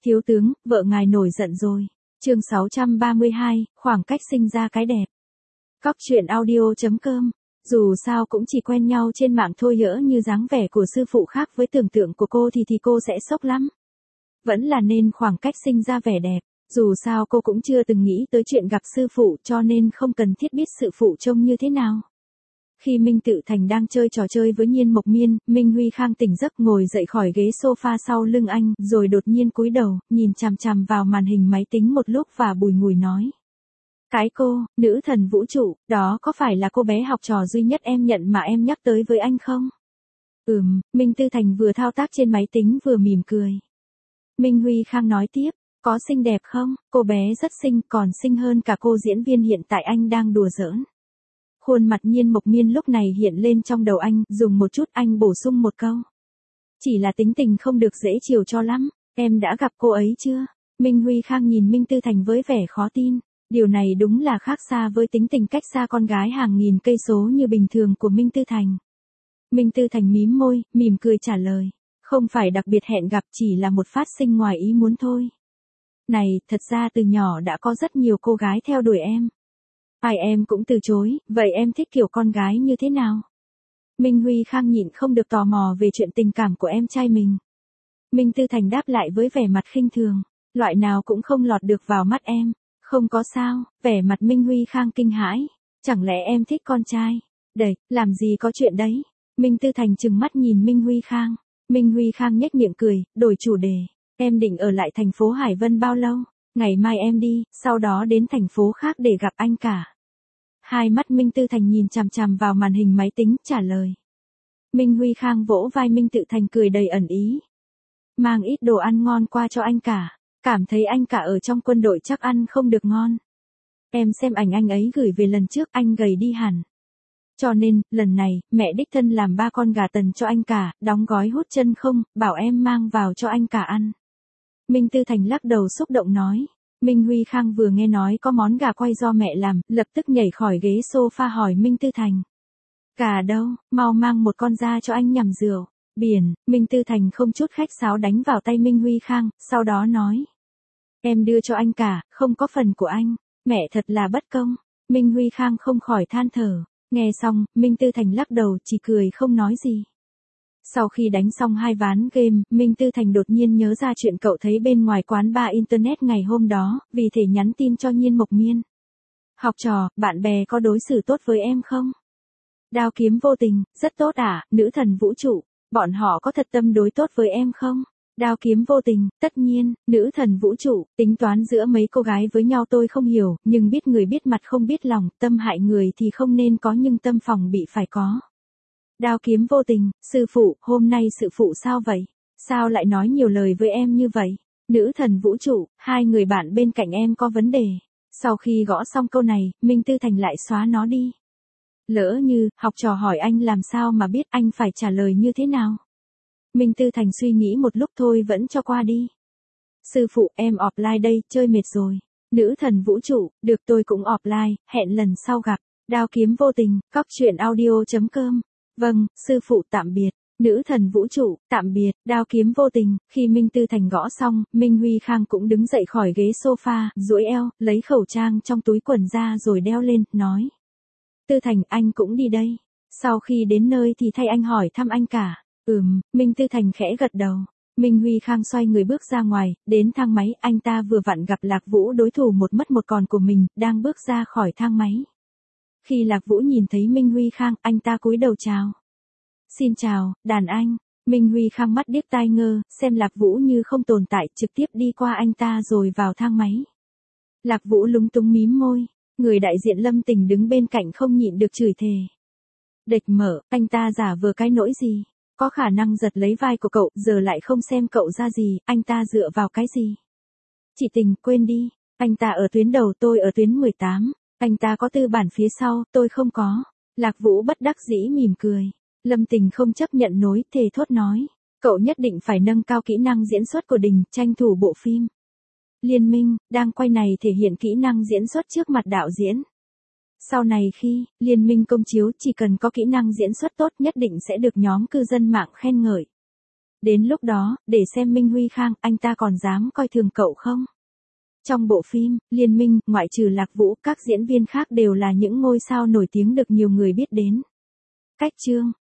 Thiếu tướng, vợ ngài nổi giận rồi. Chương 632, khoảng cách sinh ra cái đẹp. Cóc truyện audio.com. Dù sao cũng chỉ quen nhau trên mạng thôi, nhỡ như dáng vẻ của sư phụ khác với tưởng tượng của cô thì cô sẽ sốc lắm. Vẫn là nên khoảng cách sinh ra vẻ đẹp. Dù sao cô cũng chưa từng nghĩ tới chuyện gặp sư phụ, cho nên không cần thiết biết sư phụ trông như thế nào. Khi Minh Tự Thành đang chơi trò chơi với Nhiên Mộc Miên, Minh Huy Khang tỉnh giấc ngồi dậy khỏi ghế sofa sau lưng anh, rồi đột nhiên cúi đầu, nhìn chằm chằm vào màn hình máy tính một lúc và bùi ngùi nói. Cái cô, nữ thần vũ trụ, đó có phải là cô bé học trò duy nhất em nhận mà em nhắc tới với anh không? Minh Tư Thành vừa thao tác trên máy tính vừa mỉm cười. Minh Huy Khang nói tiếp, có xinh đẹp không? Cô bé rất xinh, còn xinh hơn cả cô diễn viên hiện tại anh đang đùa giỡn. Khuôn mặt Nhiên Mộc Miên lúc này hiện lên trong đầu anh, dùng một chút anh bổ sung một câu. Chỉ là tính tình không được dễ chiều cho lắm, em đã gặp cô ấy chưa? Minh Huy Khang nhìn Minh Tư Thành với vẻ khó tin, điều này đúng là khác xa với tính tình cách xa con gái hàng nghìn cây số như bình thường của Minh Tư Thành. Minh Tư Thành mím môi, mỉm cười trả lời, không phải đặc biệt hẹn gặp, chỉ là một phát sinh ngoài ý muốn thôi. Này, thật ra từ nhỏ đã có rất nhiều cô gái theo đuổi em. Ai em cũng từ chối, vậy em thích kiểu con gái như thế nào? Minh Huy Khang nhịn không được tò mò về chuyện tình cảm của em trai mình. Minh Tư Thành đáp lại với vẻ mặt khinh thường, loại nào cũng không lọt được vào mắt em. Không có sao, vẻ mặt Minh Huy Khang kinh hãi. Chẳng lẽ em thích con trai? Đẩy, làm gì có chuyện đấy? Minh Tư Thành trừng mắt nhìn Minh Huy Khang. Minh Huy Khang nhếch miệng cười, đổi chủ đề. Em định ở lại thành phố Hải Vân bao lâu? Ngày mai em đi, sau đó đến thành phố khác để gặp anh cả. Hai mắt Minh Tư Thành nhìn chằm chằm vào màn hình máy tính, trả lời. Minh Huy Khang vỗ vai Minh Tự Thành cười đầy ẩn ý. Mang ít đồ ăn ngon qua cho anh cả. Cảm thấy anh cả ở trong quân đội chắc ăn không được ngon. Em xem ảnh anh ấy gửi về lần trước, anh gầy đi hẳn. Cho nên, lần này, mẹ đích thân làm 3 con gà tần cho anh cả, đóng gói hút chân không, bảo em mang vào cho anh cả ăn. Minh Tư Thành lắc đầu xúc động nói. Minh Huy Khang vừa nghe nói có món gà quay do mẹ làm, lập tức nhảy khỏi ghế sofa hỏi Minh Tư Thành. Gà đâu, mau mang một con ra cho anh nhằm rượu. Biển, Minh Tư Thành không chút khách sáo đánh vào tay Minh Huy Khang, sau đó nói. Em đưa cho anh cả, không có phần của anh. Mẹ thật là bất công. Minh Huy Khang không khỏi than thở. Nghe xong, Minh Tư Thành lắc đầu chỉ cười không nói gì. Sau khi đánh xong 2 ván game, Minh Tư Thành đột nhiên nhớ ra chuyện cậu thấy bên ngoài quán bar internet ngày hôm đó, vì thế nhắn tin cho Nhiên Mộc Miên. Học trò, bạn bè có đối xử tốt với em không? Đao kiếm vô tình, rất tốt à, nữ thần vũ trụ, bọn họ có thật tâm đối tốt với em không? Đao kiếm vô tình, tất nhiên, nữ thần vũ trụ, tính toán giữa mấy cô gái với nhau tôi không hiểu, nhưng biết người biết mặt không biết lòng, tâm hại người thì không nên có nhưng tâm phòng bị phải có. Đao kiếm vô tình, sư phụ, hôm nay sư phụ sao vậy? Sao lại nói nhiều lời với em như vậy? Nữ thần vũ trụ, 2 người bạn bên cạnh em có vấn đề. Sau khi gõ xong câu này, Minh Tư Thành lại xóa nó đi. Lỡ như, học trò hỏi anh làm sao mà biết, anh phải trả lời như thế nào? Minh Tư Thành suy nghĩ một lúc thôi vẫn cho qua đi. Sư phụ, em offline đây, chơi mệt rồi. Nữ thần vũ trụ, được tôi cũng offline, hẹn lần sau gặp. Đao kiếm vô tình, cóc truyện audio.com. Vâng, sư phụ tạm biệt. Nữ thần vũ trụ, tạm biệt. Đao kiếm vô tình. Khi Minh Tư Thành gõ xong, Minh Huy Khang cũng đứng dậy khỏi ghế sofa, duỗi eo, lấy khẩu trang trong túi quần ra rồi đeo lên, nói. Tư Thành, anh cũng đi đây. Sau khi đến nơi thì thay anh hỏi thăm anh cả. Minh Tư Thành khẽ gật đầu. Minh Huy Khang xoay người bước ra ngoài, đến thang máy, anh ta vừa vặn gặp Lạc Vũ, đối thủ một mất một còn của mình, đang bước ra khỏi thang máy. Khi Lạc Vũ nhìn thấy Minh Huy Khang, anh ta cúi đầu chào. Xin chào, đàn anh. Minh Huy Khang mắt điếc tai ngơ, xem Lạc Vũ như không tồn tại, trực tiếp đi qua anh ta rồi vào thang máy. Lạc Vũ lúng túng mím môi, người đại diện Lâm Tình đứng bên cạnh không nhịn được chửi thề. Địch Mở, anh ta giả vờ cái nỗi gì? Có khả năng giật lấy vai của cậu, giờ lại không xem cậu ra gì, anh ta dựa vào cái gì? Chị Tình, quên đi, anh ta ở tuyến đầu, tôi ở tuyến 18, anh ta có tư bản phía sau, tôi không có. Lạc Vũ bất đắc dĩ mỉm cười. Lâm Tình không chấp nhận nối, thề thốt nói, cậu nhất định phải nâng cao kỹ năng diễn xuất của Đình, tranh thủ bộ phim Liên Minh, đang quay này thể hiện kỹ năng diễn xuất trước mặt đạo diễn. Sau này khi Liên Minh công chiếu, chỉ cần có kỹ năng diễn xuất tốt nhất định sẽ được nhóm cư dân mạng khen ngợi. Đến lúc đó, để xem Minh Huy Khang, anh ta còn dám coi thường cậu không? Trong bộ phim, Liên Minh, ngoại trừ Lạc Vũ, các diễn viên khác đều là những ngôi sao nổi tiếng được nhiều người biết đến. Cách chương